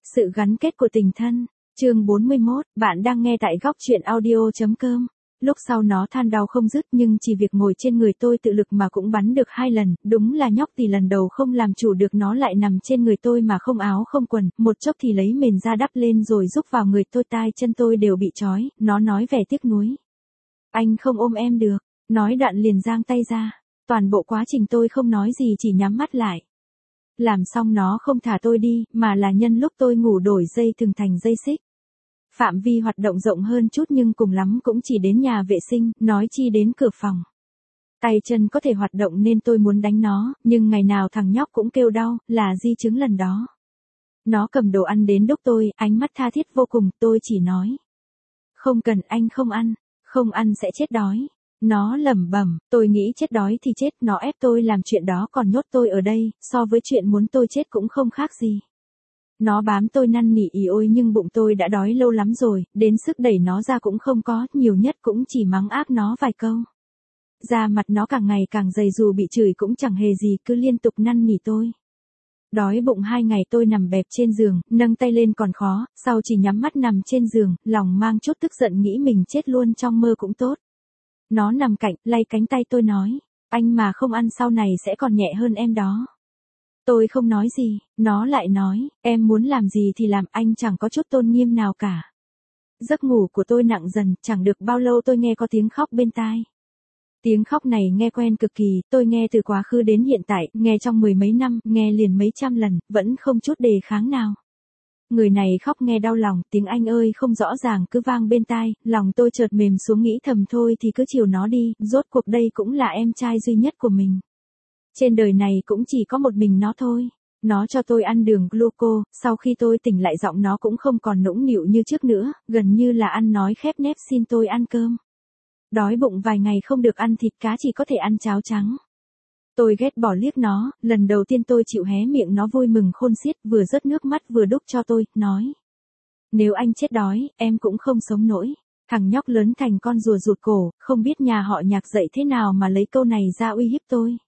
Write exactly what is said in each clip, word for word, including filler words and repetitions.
Sự gắn kết của tình thân. Chương bốn mươi mốt, bạn đang nghe tại góc truyện audio chấm com. Lúc sau nó than đau không dứt nhưng chỉ việc ngồi trên người tôi tự lực mà cũng bắn được hai lần, đúng là nhóc thì lần đầu không làm chủ được nó lại nằm trên người tôi mà không áo không quần, một chốc thì lấy mền ra đắp lên rồi rúc vào người tôi, tai chân tôi đều bị trói, nó nói vẻ tiếc nuối. Anh không ôm em được, nói đoạn liền giang tay ra, toàn bộ quá trình tôi không nói gì chỉ nhắm mắt lại. Làm xong nó không thả tôi đi, mà là nhân lúc tôi ngủ đổi dây thừng thành dây xích. Phạm vi hoạt động rộng hơn chút nhưng cùng lắm cũng chỉ đến nhà vệ sinh, nói chi đến cửa phòng. Tay chân có thể hoạt động nên tôi muốn đánh nó, nhưng ngày nào thằng nhóc cũng kêu đau, là di chứng lần đó. Nó cầm đồ ăn đến đốc tôi, ánh mắt tha thiết vô cùng, tôi chỉ nói. Không cần, anh không ăn, không ăn sẽ chết đói. Nó lẩm bẩm, tôi nghĩ chết đói thì chết, nó ép tôi làm chuyện đó còn nhốt tôi ở đây, so với chuyện muốn tôi chết cũng không khác gì. Nó bám tôi năn nỉ ỉ ôi nhưng bụng tôi đã đói lâu lắm rồi, đến sức đẩy nó ra cũng không có, nhiều nhất cũng chỉ mắng ác nó vài câu. Da mặt nó càng ngày càng dày dù bị chửi cũng chẳng hề gì, cứ liên tục năn nỉ tôi. Đói bụng hai ngày tôi nằm bẹp trên giường, nâng tay lên còn khó, sau chỉ nhắm mắt nằm trên giường, lòng mang chút tức giận nghĩ mình chết luôn trong mơ cũng tốt. Nó nằm cạnh, lay cánh tay tôi nói, anh mà không ăn sau này sẽ còn nhẹ hơn em đó. Tôi không nói gì, nó lại nói, em muốn làm gì thì làm, anh chẳng có chút tôn nghiêm nào cả. Giấc ngủ của tôi nặng dần, chẳng được bao lâu tôi nghe có tiếng khóc bên tai. Tiếng khóc này nghe quen cực kỳ, tôi nghe từ quá khứ đến hiện tại, nghe trong mười mấy năm, nghe liền mấy trăm lần, vẫn không chút đề kháng nào. Người này khóc nghe đau lòng, tiếng anh ơi không rõ ràng cứ vang bên tai, lòng tôi chợt mềm xuống nghĩ thầm thôi thì cứ chiều nó đi, rốt cuộc đây cũng là em trai duy nhất của mình. Trên đời này cũng chỉ có một mình nó thôi. Nó cho tôi ăn đường gluco, sau khi tôi tỉnh lại giọng nó cũng không còn nũng nịu như trước nữa, gần như là ăn nói khép nép xin tôi ăn cơm. Đói bụng vài ngày không được ăn thịt cá chỉ có thể ăn cháo trắng. Tôi ghét bỏ liếc nó, lần đầu tiên tôi chịu hé miệng nó vui mừng khôn xiết, vừa rớt nước mắt vừa đút cho tôi, nói. Nếu anh chết đói, em cũng không sống nổi. Thằng nhóc lớn thành con rùa rụt cổ, không biết nhà họ Nhạc dạy thế nào mà lấy câu này ra uy hiếp tôi.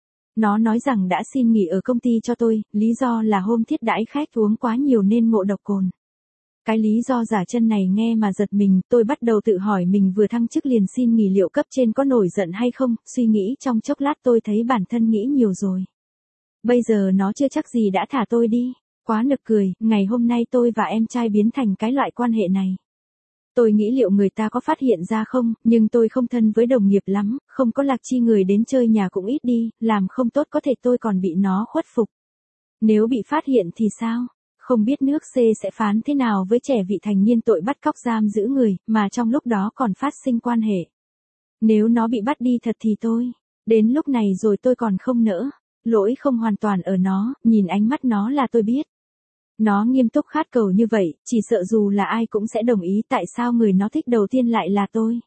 Nó nói rằng đã xin nghỉ ở công ty cho tôi, lý do là hôm thiết đãi khách uống quá nhiều nên ngộ độc cồn. Cái lý do giả chân này nghe mà giật mình, tôi bắt đầu tự hỏi mình vừa thăng chức liền xin nghỉ liệu cấp trên có nổi giận hay không, suy nghĩ trong chốc lát tôi thấy bản thân nghĩ nhiều rồi. Bây giờ nó chưa chắc gì đã thả tôi đi, quá nực cười, ngày hôm nay tôi và em trai biến thành cái loại quan hệ này. Tôi nghĩ liệu người ta có phát hiện ra không, nhưng tôi không thân với đồng nghiệp lắm, không có lạc chi người đến chơi nhà cũng ít đi, làm không tốt có thể tôi còn bị nó khuất phục. Nếu bị phát hiện thì sao? Không biết nước C sẽ phán thế nào với trẻ vị thành niên tội bắt cóc giam giữ người, mà trong lúc đó còn phát sinh quan hệ. Nếu nó bị bắt đi thật thì tôi, đến lúc này rồi tôi còn không nỡ, lỗi không hoàn toàn ở nó, nhìn ánh mắt nó là tôi biết. Nó nghiêm túc khát cầu như vậy, chỉ sợ dù là ai cũng sẽ đồng ý tại sao người nó thích đầu tiên lại là tôi.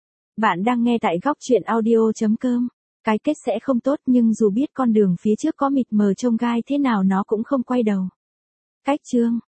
Bạn đang nghe tại góc truyện audio chấm com. Cái kết sẽ không tốt nhưng dù biết con đường phía trước có mịt mờ chông gai thế nào nó cũng không quay đầu. Cách chương